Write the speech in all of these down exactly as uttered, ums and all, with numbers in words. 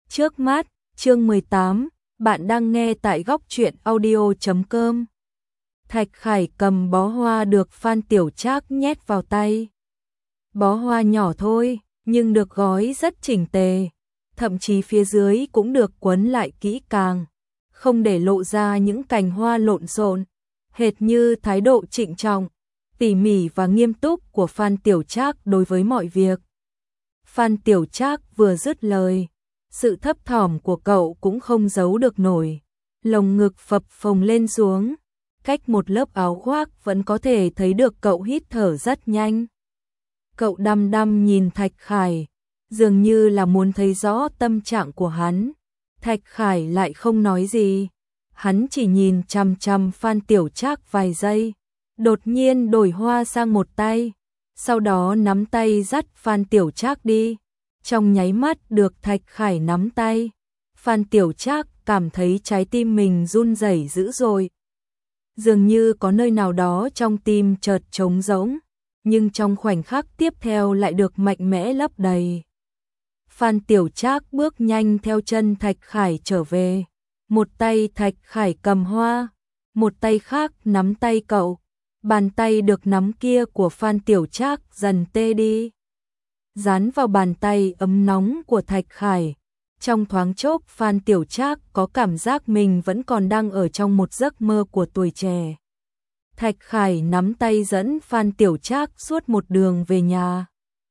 Trước mắt, chương mười tám, bạn đang nghe tại góc truyện audio chấm com. Thạch Khải cầm bó hoa được Phan Tiểu Trác nhét vào tay. Bó hoa nhỏ thôi, nhưng được gói rất chỉnh tề, thậm chí phía dưới cũng được quấn lại kỹ càng, không để lộ ra những cành hoa lộn xộn, hệt như thái độ trịnh trọng, tỉ mỉ và nghiêm túc của Phan Tiểu Trác đối với mọi việc. Phan Tiểu Trác vừa dứt lời, sự thấp thỏm của cậu cũng không giấu được nổi, lồng ngực phập phồng lên xuống, cách một lớp áo khoác vẫn có thể thấy được cậu hít thở rất nhanh. Cậu đăm đăm nhìn Thạch Khải, dường như là muốn thấy rõ tâm trạng của hắn. Thạch Khải lại không nói gì, hắn chỉ nhìn chằm chằm Phan Tiểu Trác vài giây, đột nhiên đổi hoa sang một tay, sau đó nắm tay dắt Phan Tiểu Trác đi. Trong nháy mắt được Thạch Khải nắm tay, Phan Tiểu Trác cảm thấy trái tim mình run rẩy dữ dội. Dường như có nơi nào đó trong tim chợt trống rỗng, nhưng trong khoảnh khắc tiếp theo lại được mạnh mẽ lấp đầy. Phan Tiểu Trác bước nhanh theo chân Thạch Khải trở về, một tay Thạch Khải cầm hoa, một tay khác nắm tay cậu, bàn tay được nắm kia của Phan Tiểu Trác dần tê đi, dán vào bàn tay ấm nóng của Thạch Khải. Trong thoáng chốc Phan Tiểu Trác có cảm giác mình vẫn còn đang ở trong một giấc mơ của tuổi trẻ. Thạch Khải nắm tay dẫn Phan Tiểu Trác suốt một đường về nhà.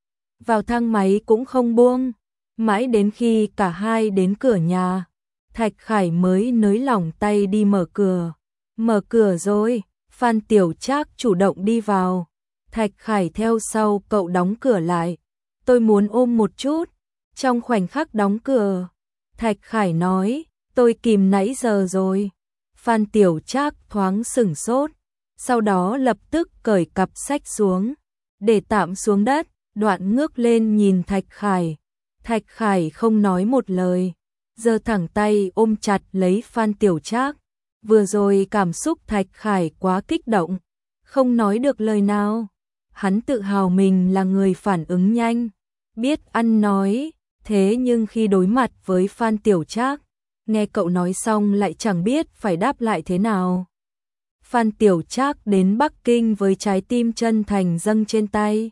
Vào thang máy cũng không buông, mãi đến khi cả hai đến cửa nhà, Thạch Khải mới nới lỏng tay đi mở cửa. Mở cửa rồi, Phan Tiểu Trác chủ động đi vào. Thạch Khải theo sau cậu đóng cửa lại. Tôi muốn ôm một chút. Trong khoảnh khắc đóng cửa, Thạch Khải nói, tôi kìm nãy giờ rồi. Phan Tiểu Trác thoáng sửng sốt, sau đó lập tức cởi cặp sách xuống, để tạm xuống đất, đoạn ngước lên nhìn Thạch Khải. Thạch Khải không nói một lời, giơ thẳng tay ôm chặt lấy Phan Tiểu Trác. Vừa rồi cảm xúc Thạch Khải quá kích động, không nói được lời nào. Hắn tự hào mình là người phản ứng nhanh, biết ăn nói, thế nhưng khi đối mặt với Phan Tiểu Trác, nghe cậu nói xong lại chẳng biết phải đáp lại thế nào. Phan Tiểu Trác đến Bắc Kinh với trái tim chân thành dâng trên tay.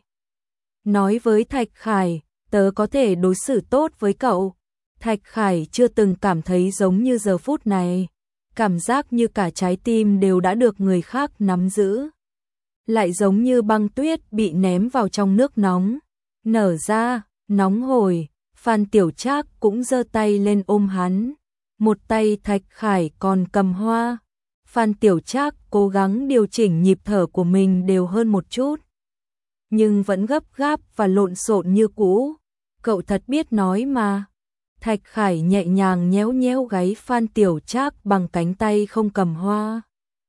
Nói với Thạch Khải, tớ có thể đối xử tốt với cậu. Thạch Khải chưa từng cảm thấy giống như giờ phút này, cảm giác như cả trái tim đều đã được người khác nắm giữ. Lại giống như băng tuyết bị ném vào trong nước nóng, nở ra, nóng hổi. Phan Tiểu Trác cũng giơ tay lên ôm hắn, một tay Thạch Khải còn cầm hoa. Phan Tiểu Trác cố gắng điều chỉnh nhịp thở của mình đều hơn một chút, nhưng vẫn gấp gáp và lộn xộn như cũ. Cậu thật biết nói mà. Thạch Khải nhẹ nhàng nhéo nhéo gáy Phan Tiểu Trác bằng cánh tay không cầm hoa,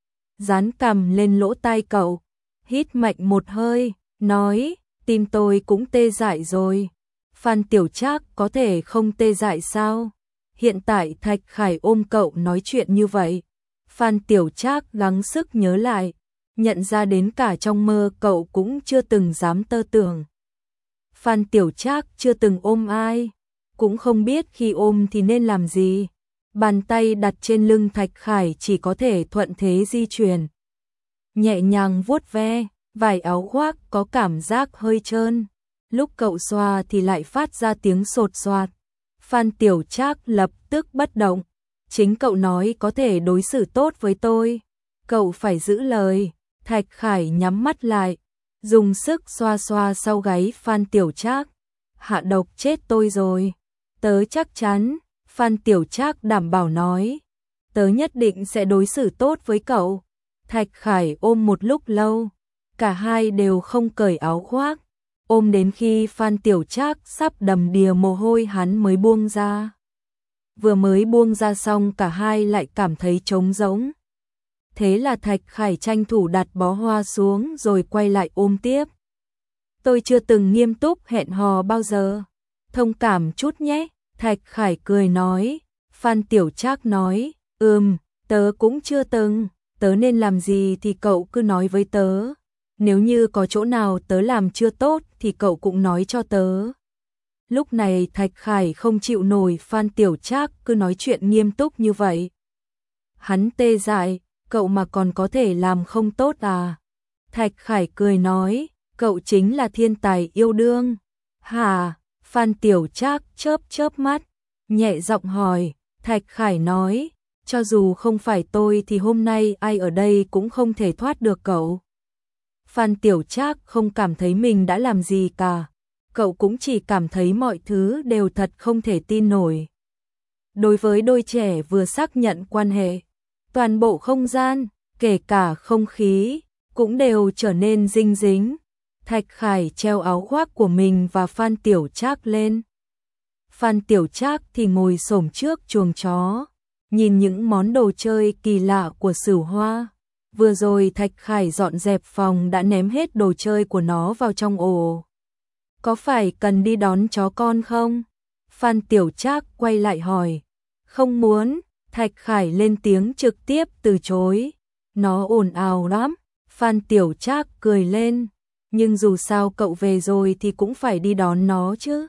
dán cằm lên lỗ tai cậu, hít mạnh một hơi, nói, tim tôi cũng tê dại rồi. Phan Tiểu Trác có thể không tê dại sao? Hiện tại Thạch Khải ôm cậu nói chuyện như vậy. Phan Tiểu Trác gắng sức nhớ lại, nhận ra đến cả trong mơ cậu cũng chưa từng dám tơ tưởng. Phan Tiểu Trác chưa từng ôm ai, cũng không biết khi ôm thì nên làm gì. Bàn tay đặt trên lưng Thạch Khải chỉ có thể thuận thế di chuyển, nhẹ nhàng vuốt ve, vải áo khoác có cảm giác hơi trơn. Lúc cậu xoa thì lại phát ra tiếng sột soạt. Phan Tiểu Trác lập tức bất động. Chính cậu nói có thể đối xử tốt với tôi, cậu phải giữ lời. Thạch Khải nhắm mắt lại, dùng sức xoa xoa sau gáy Phan Tiểu Trác. Hạ độc chết tôi rồi. Tớ chắc chắn, Phan Tiểu Trác đảm bảo nói. Tớ nhất định sẽ đối xử tốt với cậu. Thạch Khải ôm một lúc lâu, cả hai đều không cởi áo khoác. Ôm đến khi Phan Tiểu Trác sắp đầm đìa mồ hôi hắn mới buông ra. Vừa mới buông ra xong cả hai lại cảm thấy trống rỗng. Thế là Thạch Khải tranh thủ đặt bó hoa xuống rồi quay lại ôm tiếp. Tôi chưa từng nghiêm túc hẹn hò bao giờ. Thông cảm chút nhé. Thạch Khải cười nói. Phan Tiểu Trác nói, ừm, tớ cũng chưa từng. Tớ nên làm gì thì cậu cứ nói với tớ. Nếu như có chỗ nào tớ làm chưa tốt thì cậu cũng nói cho tớ. Lúc này Thạch Khải không chịu nổi Phan Tiểu Trác cứ nói chuyện nghiêm túc như vậy. Hắn tê dại, cậu mà còn có thể làm không tốt à? Thạch Khải cười nói, cậu chính là thiên tài yêu đương. Hả? Phan Tiểu Trác chớp chớp mắt, nhẹ giọng hỏi. Thạch Khải nói, cho dù không phải tôi thì hôm nay ai ở đây cũng không thể thoát được cậu. Phan Tiểu Trác không cảm thấy mình đã làm gì cả, cậu cũng chỉ cảm thấy mọi thứ đều thật không thể tin nổi. Đối với đôi trẻ vừa xác nhận quan hệ, toàn bộ không gian, kể cả không khí, cũng đều trở nên dinh dính. Thạch Khải treo áo khoác của mình và Phan Tiểu Trác lên. Phan Tiểu Trác thì ngồi xổm trước chuồng chó, nhìn những món đồ chơi kỳ lạ của Sửu Hoa. Vừa rồi Thạch Khải dọn dẹp phòng đã ném hết đồ chơi của nó vào trong ổ. Có phải cần đi đón chó con không? Phan Tiểu Trác quay lại hỏi. Không muốn, Thạch Khải lên tiếng trực tiếp từ chối. Nó ồn ào lắm. Phan Tiểu Trác cười lên. Nhưng dù sao cậu về rồi thì cũng phải đi đón nó chứ.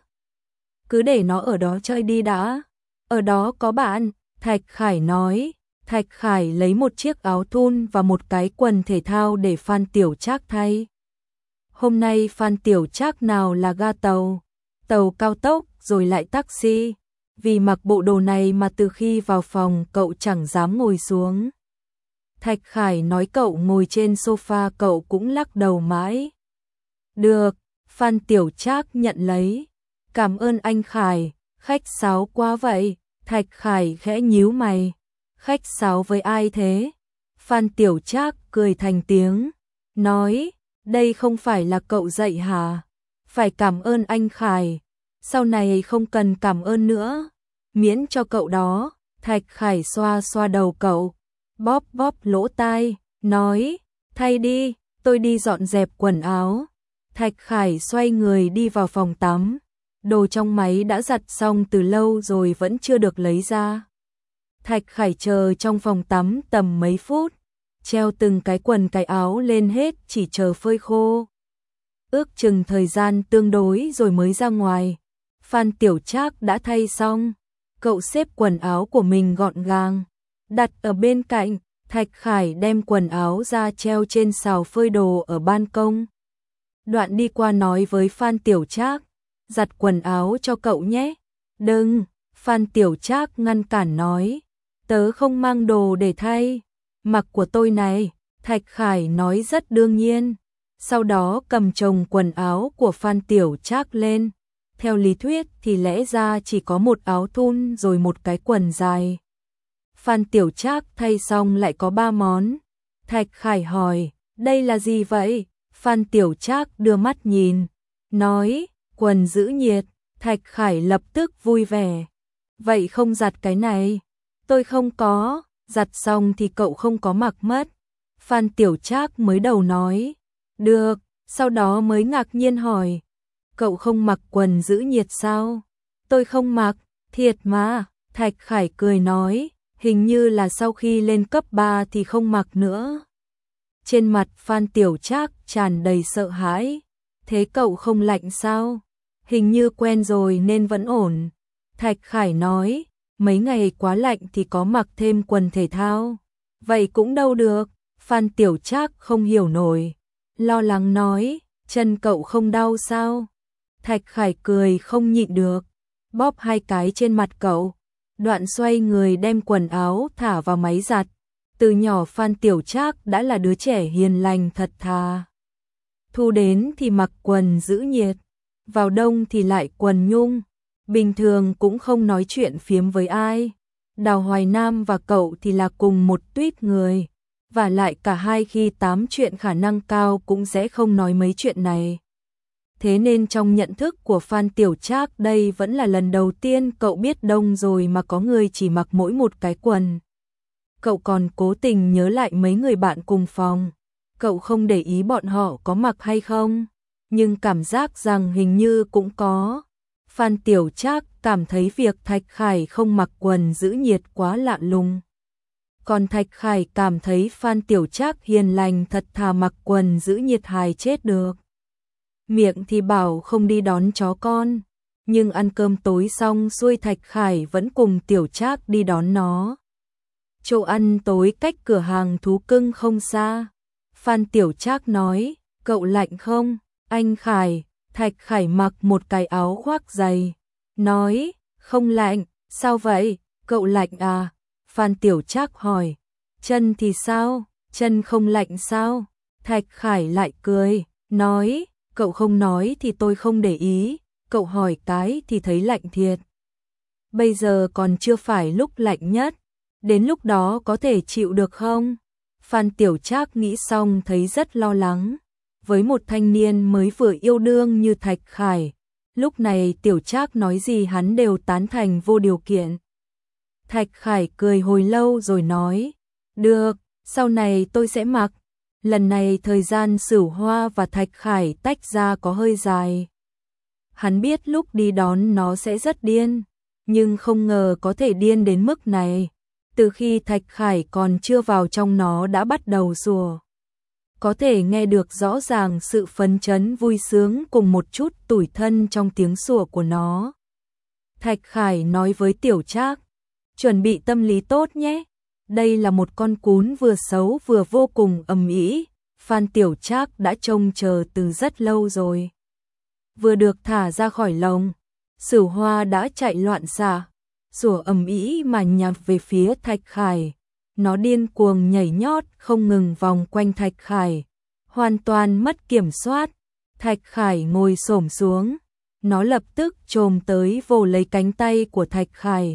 Cứ để nó ở đó chơi đi đã. Ở đó có bạn, Thạch Khải nói. Thạch Khải lấy một chiếc áo thun và một cái quần thể thao để Phan Tiểu Trác thay. Hôm nay Phan Tiểu Trác nào là ga tàu, tàu cao tốc rồi lại taxi. Vì mặc bộ đồ này mà từ khi vào phòng cậu chẳng dám ngồi xuống. Thạch Khải nói cậu ngồi trên sofa cậu cũng lắc đầu mãi. Được, Phan Tiểu Trác nhận lấy. Cảm ơn anh Khải, khách sáo quá vậy. Thạch Khải khẽ nhíu mày. Khách sáo với ai thế? Phan Tiểu Trác cười thành tiếng, nói, đây không phải là cậu dạy hả? Phải cảm ơn anh Khải, sau này không cần cảm ơn nữa, miễn cho cậu đó. Thạch Khải xoa xoa đầu cậu, bóp bóp lỗ tai, nói, thay đi, tôi đi dọn dẹp quần áo. Thạch Khải xoay người đi vào phòng tắm, đồ trong máy đã giặt xong từ lâu rồi vẫn chưa được lấy ra. Thạch Khải chờ trong phòng tắm tầm mấy phút, treo từng cái quần cái áo lên hết chỉ chờ phơi khô. Ước chừng thời gian tương đối rồi mới ra ngoài. Phan Tiểu Trác đã thay xong, cậu xếp quần áo của mình gọn gàng, đặt ở bên cạnh. Thạch Khải đem quần áo ra treo trên sào phơi đồ ở ban công. Đoạn đi qua nói với Phan Tiểu Trác, giặt quần áo cho cậu nhé. Đừng, Phan Tiểu Trác ngăn cản nói, tớ không mang đồ để thay, mặc của tôi này. Thạch Khải nói rất đương nhiên, sau đó cầm chồng quần áo của Phan Tiểu Trác lên. Theo lý thuyết thì lẽ ra chỉ có một áo thun rồi một cái quần dài. Phan Tiểu Trác thay xong lại có ba món. Thạch Khải hỏi, đây là gì vậy? Phan Tiểu Trác đưa mắt nhìn, nói, quần giữ nhiệt. Thạch Khải lập tức vui vẻ, vậy không giặt cái này? Tôi không có, giặt xong thì cậu không có mặc mất. Phan Tiểu Trác mới đầu nói, được, sau đó mới ngạc nhiên hỏi, cậu không mặc quần giữ nhiệt sao? Tôi không mặc, thiệt mà. Thạch Khải cười nói, hình như là sau khi lên cấp ba thì không mặc nữa. Trên mặt Phan Tiểu Trác tràn đầy sợ hãi, thế cậu không lạnh sao? Hình như quen rồi nên vẫn ổn. Thạch Khải nói, mấy ngày quá lạnh thì có mặc thêm quần thể thao. Vậy cũng đâu được. Phan Tiểu Trác không hiểu nổi, lo lắng nói, chân cậu không đau sao? Thạch Khải cười không nhịn được, bóp hai cái trên mặt cậu, đoạn xoay người đem quần áo thả vào máy giặt. Từ nhỏ Phan Tiểu Trác đã là đứa trẻ hiền lành thật thà. Thu đến thì mặc quần giữ nhiệt, vào đông thì lại quần nhung, bình thường cũng không nói chuyện phiếm với ai. Đào Hoài Nam và cậu thì là cùng một tuýp người, và lại cả hai khi tám chuyện khả năng cao cũng sẽ không nói mấy chuyện này. Thế nên trong nhận thức của Phan Tiểu Trác đây vẫn là lần đầu tiên cậu biết đông rồi mà có người chỉ mặc mỗi một cái quần. Cậu còn cố tình nhớ lại mấy người bạn cùng phòng, cậu không để ý bọn họ có mặc hay không, nhưng cảm giác rằng hình như cũng có. Phan Tiểu Trác cảm thấy việc Thạch Khải không mặc quần giữ nhiệt quá lạ lùng. Còn Thạch Khải cảm thấy Phan Tiểu Trác hiền lành thật thà mặc quần giữ nhiệt hài chết được. Miệng thì bảo không đi đón chó con, nhưng ăn cơm tối xong xuôi Thạch Khải vẫn cùng Tiểu Trác đi đón nó. Chỗ ăn tối cách cửa hàng thú cưng không xa. Phan Tiểu Trác nói, cậu lạnh không? Anh Khải, Thạch Khải mặc một cái áo khoác dày, nói, không lạnh, sao vậy, cậu lạnh à? Phan Tiểu Trác hỏi, chân thì sao, chân không lạnh sao? Thạch Khải lại cười, nói, cậu không nói thì tôi không để ý, cậu hỏi cái thì thấy lạnh thiệt. Bây giờ còn chưa phải lúc lạnh nhất, đến lúc đó có thể chịu được không? Phan Tiểu Trác nghĩ xong thấy rất lo lắng. Với một thanh niên mới vừa yêu đương như Thạch Khải, lúc này Tiểu Trác nói gì hắn đều tán thành vô điều kiện. Thạch Khải cười hồi lâu rồi nói, được, sau này tôi sẽ mặc. Lần này thời gian Sửu Hoa và Thạch Khải tách ra có hơi dài. Hắn biết lúc đi đón nó sẽ rất điên, nhưng không ngờ có thể điên đến mức này. Từ khi Thạch Khải còn chưa vào trong nó đã bắt đầu sủa. Có thể nghe được rõ ràng sự phấn chấn vui sướng cùng một chút tủi thân trong tiếng sủa của nó. Thạch Khải nói với Tiểu Trác, chuẩn bị tâm lý tốt nhé. Đây là một con cún vừa xấu vừa vô cùng ầm ĩ. Phan Tiểu Trác đã trông chờ từ rất lâu rồi. Vừa được thả ra khỏi lồng, Sửu Hoa đã chạy loạn xạ, sủa ầm ĩ mà nhằm về phía Thạch Khải. Nó điên cuồng nhảy nhót không ngừng vòng quanh Thạch Khải, hoàn toàn mất kiểm soát. Thạch Khải ngồi xổm xuống, nó lập tức chồm tới vồ lấy cánh tay của Thạch Khải.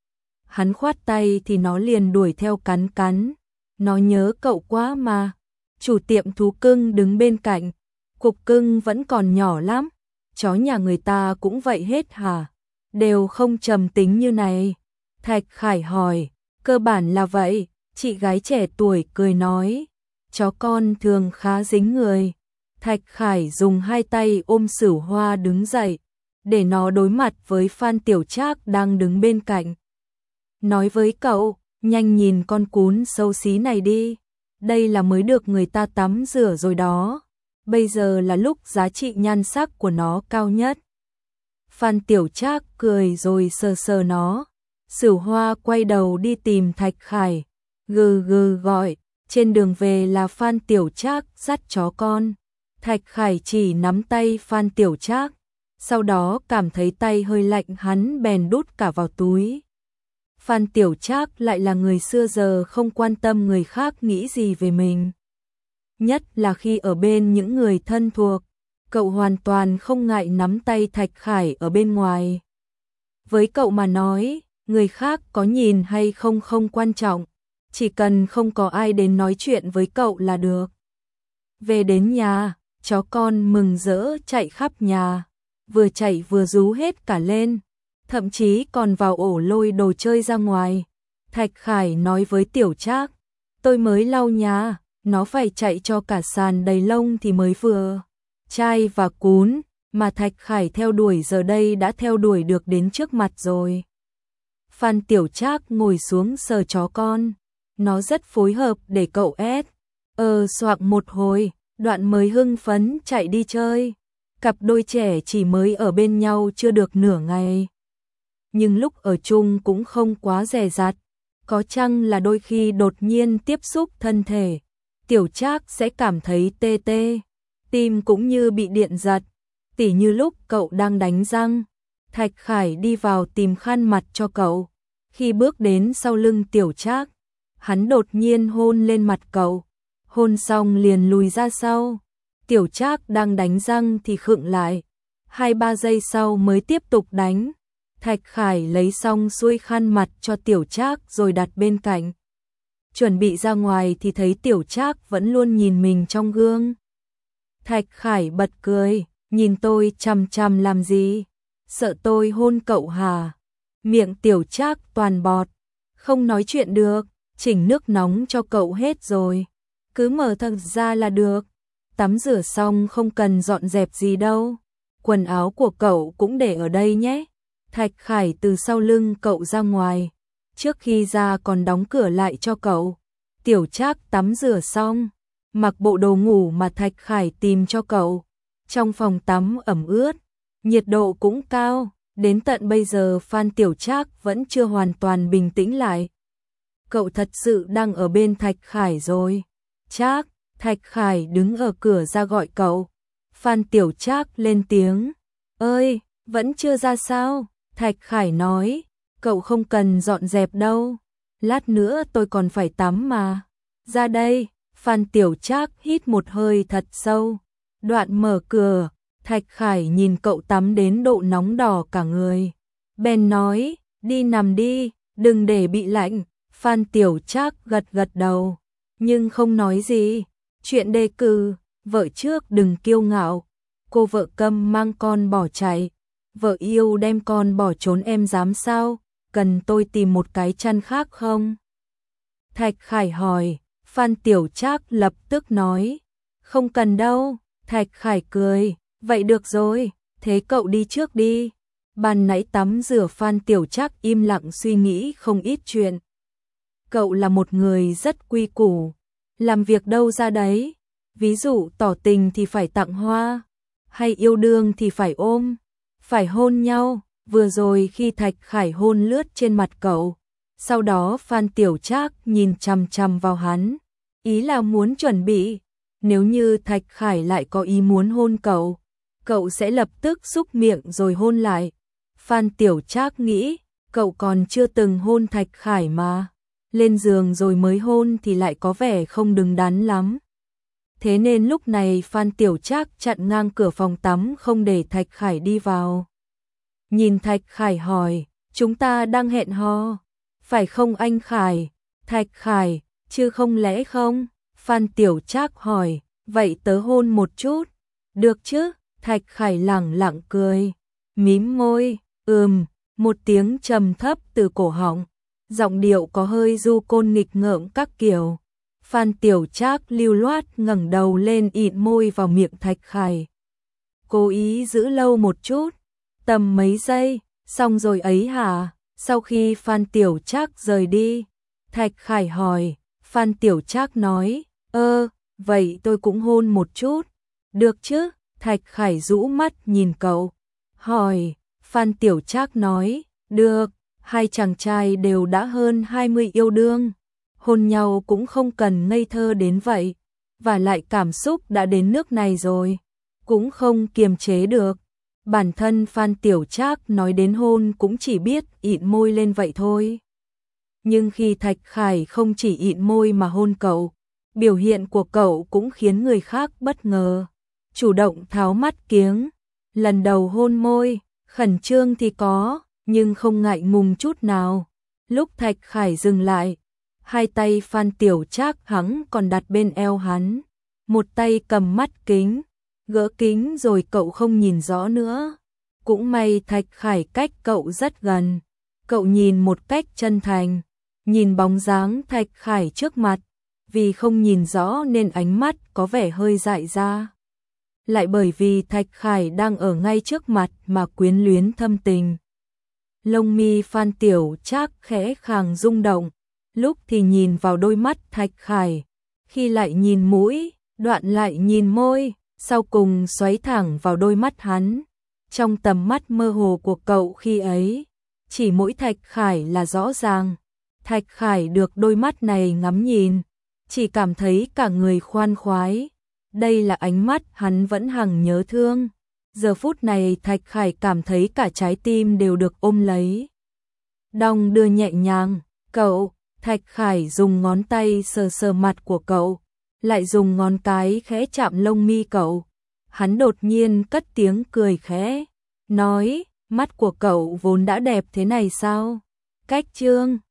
Hắn khoát tay thì nó liền đuổi theo cắn cắn. Nó nhớ cậu quá mà. Chủ tiệm thú cưng đứng bên cạnh, cục cưng vẫn còn nhỏ lắm, chó nhà người ta cũng vậy hết hả? Đều không trầm tính như này. Thạch Khải hỏi, cơ bản là vậy. Chị gái trẻ tuổi cười nói, chó con thường khá dính người. Thạch Khải dùng hai tay ôm Sửu Hoa đứng dậy, để nó đối mặt với Phan Tiểu Trác đang đứng bên cạnh. Nói với cậu, nhanh nhìn con cún xấu xí này đi. Đây là mới được người ta tắm rửa rồi đó. Bây giờ là lúc giá trị nhan sắc của nó cao nhất. Phan Tiểu Trác cười rồi sờ sờ nó. Sửu Hoa quay đầu đi tìm Thạch Khải. Gừ gừ gọi, trên đường về là Phan Tiểu Trác dắt chó con. Thạch Khải chỉ nắm tay Phan Tiểu Trác, sau đó cảm thấy tay hơi lạnh hắn bèn đút cả vào túi. Phan Tiểu Trác lại là người xưa giờ không quan tâm người khác nghĩ gì về mình. Nhất là khi ở bên những người thân thuộc, cậu hoàn toàn không ngại nắm tay Thạch Khải ở bên ngoài. Với cậu mà nói, người khác có nhìn hay không không quan trọng. Chỉ cần không có ai đến nói chuyện với cậu là được. Về đến nhà, chó con mừng rỡ chạy khắp nhà, vừa chạy vừa rú hết cả lên, thậm chí còn vào ổ lôi đồ chơi ra ngoài. Thạch Khải nói với Tiểu Trác, tôi mới lau nhà, nó phải chạy cho cả sàn đầy lông thì mới vừa. Trai và cún, mà Thạch Khải theo đuổi giờ đây đã theo đuổi được đến trước mặt rồi. Phan Tiểu Trác ngồi xuống sờ chó con. Nó rất phối hợp để cậu ép. Ờ soạc một hồi, đoạn mới hưng phấn chạy đi chơi. Cặp đôi trẻ chỉ mới ở bên nhau chưa được nửa ngày. Nhưng lúc ở chung cũng không quá dè dặt. Có chăng là đôi khi đột nhiên tiếp xúc thân thể, Tiểu Trác sẽ cảm thấy tê tê. Tim cũng như bị điện giật. Tỉ như lúc cậu đang đánh răng, Thạch Khải đi vào tìm khăn mặt cho cậu. Khi bước đến sau lưng Tiểu Trác, hắn đột nhiên hôn lên mặt cậu, hôn xong liền lùi ra sau. Tiểu Trác đang đánh răng thì khựng lại, hai ba giây sau mới tiếp tục đánh. Thạch Khải lấy xong xuôi khăn mặt cho Tiểu Trác rồi đặt bên cạnh. Chuẩn bị ra ngoài thì thấy Tiểu Trác vẫn luôn nhìn mình trong gương. Thạch Khải bật cười, nhìn tôi chằm chằm làm gì? Sợ tôi hôn cậu hả? Miệng Tiểu Trác toàn bọt, không nói chuyện được. Chỉnh nước nóng cho cậu hết rồi, cứ mở thật ra là được. Tắm rửa xong không cần dọn dẹp gì đâu. Quần áo của cậu cũng để ở đây nhé. Thạch Khải từ sau lưng cậu ra ngoài, trước khi ra còn đóng cửa lại cho cậu. Tiểu Trác tắm rửa xong, mặc bộ đồ ngủ mà Thạch Khải tìm cho cậu. Trong phòng tắm ẩm ướt, nhiệt độ cũng cao, Đến tận bây giờ Phan Tiểu Trác vẫn chưa hoàn toàn bình tĩnh lại. Cậu thật sự đang ở bên Thạch Khải rồi. Trác, Thạch Khải đứng ở cửa ra gọi cậu. Phan Tiểu Trác lên tiếng. Ơi, vẫn chưa ra sao? Thạch Khải nói, cậu không cần dọn dẹp đâu. Lát nữa tôi còn phải tắm mà. Ra đây, Phan Tiểu Trác hít một hơi thật sâu. Đoạn mở cửa, Thạch Khải nhìn cậu tắm đến độ nóng đỏ cả người. Bèn nói, đi nằm đi, đừng để bị lạnh. Phan Tiểu Trác gật gật đầu, nhưng không nói gì. Chuyện đề cử, vợ trước đừng kiêu ngạo. Cô vợ câm mang con bỏ chạy. Vợ yêu đem con bỏ trốn em dám sao? Cần tôi tìm một cái chăn khác không? Thạch Khải hỏi. Phan Tiểu Trác lập tức nói, không cần đâu. Thạch Khải cười, vậy được rồi, thế cậu đi trước đi. Ban nãy tắm rửa Phan Tiểu Trác im lặng suy nghĩ không ít chuyện. Cậu là một người rất quy củ, làm việc đâu ra đấy. Ví dụ tỏ tình thì phải tặng hoa, hay yêu đương thì phải ôm, phải hôn nhau. Vừa rồi khi Thạch Khải hôn lướt trên mặt cậu, sau đó Phan Tiểu Trác nhìn chằm chằm vào hắn, ý là muốn chuẩn bị, nếu như Thạch Khải lại có ý muốn hôn cậu, cậu sẽ lập tức xúc miệng rồi hôn lại. Phan Tiểu Trác nghĩ, cậu còn chưa từng hôn Thạch Khải mà, lên giường rồi mới hôn thì lại có vẻ không đứng đắn lắm. Thế nên lúc này Phan Tiểu Trác chặn ngang cửa phòng tắm không để Thạch Khải đi vào. Nhìn Thạch Khải hỏi, chúng ta đang hẹn hò, phải không anh Khải? Thạch Khải, chứ không lẽ không? Phan Tiểu Trác hỏi, vậy tớ hôn một chút, được chứ? Thạch Khải lẳng lặng cười, mím môi, ừm, một tiếng trầm thấp từ cổ họng, giọng điệu có hơi du côn nghịch ngợm các kiểu. Phan Tiểu Trác lưu loát ngẩng đầu lên ịn môi vào miệng Thạch Khải. Cố ý giữ lâu một chút, tầm mấy giây, xong rồi ấy hả? Sau khi Phan Tiểu Trác rời đi, Thạch Khải hỏi, Phan Tiểu Trác nói, ơ, vậy tôi cũng hôn một chút, được chứ? Thạch Khải rũ mắt nhìn cậu, hỏi, Phan Tiểu Trác nói, được, hai chàng trai đều đã hơn hai mươi yêu đương, hôn nhau cũng không cần ngây thơ đến vậy, và lại cảm xúc đã đến nước này rồi, cũng không kiềm chế được. Bản thân Phan Tiểu Trác nói đến hôn cũng chỉ biết ịn môi lên vậy thôi. Nhưng khi Thạch Khải không chỉ ịn môi mà hôn cậu, biểu hiện của cậu cũng khiến người khác bất ngờ. Chủ động tháo mắt kiếng, lần đầu hôn môi, khẩn trương thì có, nhưng không ngại ngùng chút nào. Lúc Thạch Khải dừng lại, hai tay Phan Tiểu Trác hắn còn đặt bên eo hắn, một tay cầm mắt kính, gỡ kính rồi cậu không nhìn rõ nữa. Cũng may Thạch Khải cách cậu rất gần, cậu nhìn một cách chân thành, nhìn bóng dáng Thạch Khải trước mặt, vì không nhìn rõ nên ánh mắt có vẻ hơi dại ra. Lại bởi vì Thạch Khải đang ở ngay trước mặt mà quyến luyến thâm tình. Lông mi Phan Tiểu Trác khẽ khàng rung động, lúc thì nhìn vào đôi mắt Thạch Khải, khi lại nhìn mũi, đoạn lại nhìn môi, sau cùng xoáy thẳng vào đôi mắt hắn. Trong tầm mắt mơ hồ của cậu khi ấy, chỉ mỗi Thạch Khải là rõ ràng. Thạch Khải được đôi mắt này ngắm nhìn, chỉ cảm thấy cả người khoan khoái. Đây là ánh mắt hắn vẫn hằng nhớ thương. Giờ phút này Thạch Khải cảm thấy cả trái tim đều được ôm lấy. Đong đưa nhẹ nhàng, cậu, Thạch Khải dùng ngón tay sờ sờ mặt của cậu, lại dùng ngón cái khẽ chạm lông mi cậu. Hắn đột nhiên cất tiếng cười khẽ, nói, mắt của cậu vốn đã đẹp thế này sao? Cách trương